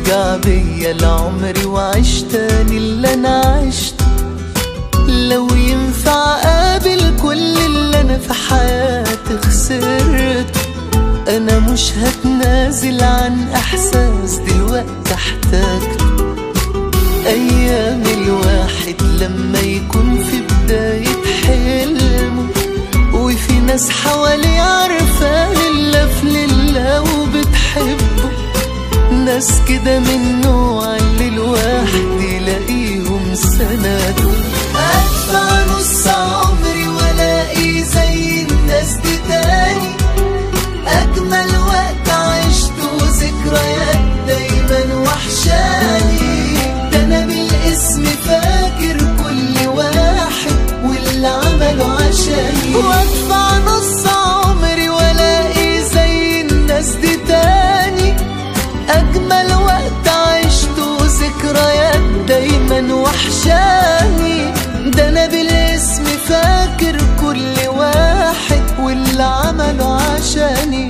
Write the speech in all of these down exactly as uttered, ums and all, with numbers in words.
ترجع بيا لعمري وعيش تاني اللي انا عشته. لو ينفع اقابل كل اللي انا في حياتي خسرته، انا مش هتنازل عن احساس دلوقتي احتاجته. ايام الواحد لما يكون في بداية حلمه، وفي ناس حواليه عارفة لله في لله وبتحبه، ناس كده من نوع اللي الواحد يلاقيهم سنده. ادفع نص عمري والاقي زي الناس دي تاني، اجمل وقت عشته ذكريات دايما وحشاني. ده انا بالاسم فاكر كل واحد واللي عمله عشاني. وادفع نص عمري والاقي زي الناس دي تاني، اجمل وقت عشته ذكريات دايما وحشاني. ده انا بالاسم فاكر كل واحد واللي عمله عشاني.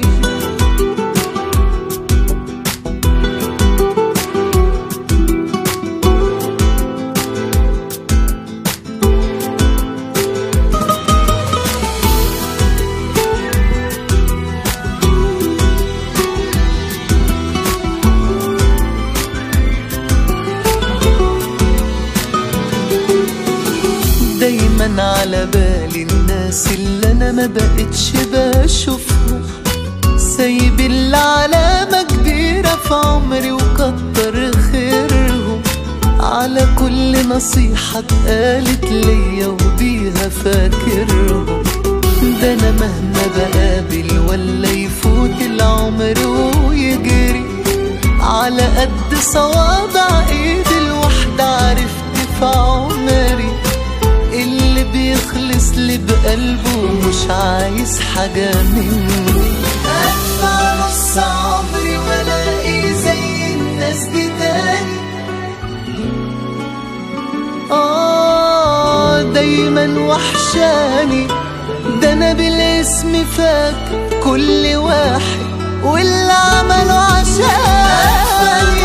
دايما على بالي الناس اللي انا ما بقتش بشوفهم، سايب اللي علامة كبيرة في عمري وكتر خيرهم. على كل نصيحة اتقالت ليا وبيها فاكرهم. ده انا مهما بقابل ولا يفوت العمر ويجري، على قد صوابع ايد الواحدة عرفت في عمري اللي بيخلص لي بقلبه مش عايز حاجة مني. أدفع نص عمري والاقي زي الناس دي تاني، آه دايما وحشاني. ده أنا بالاسم فاكر كل واحد واللي عمله عشاني.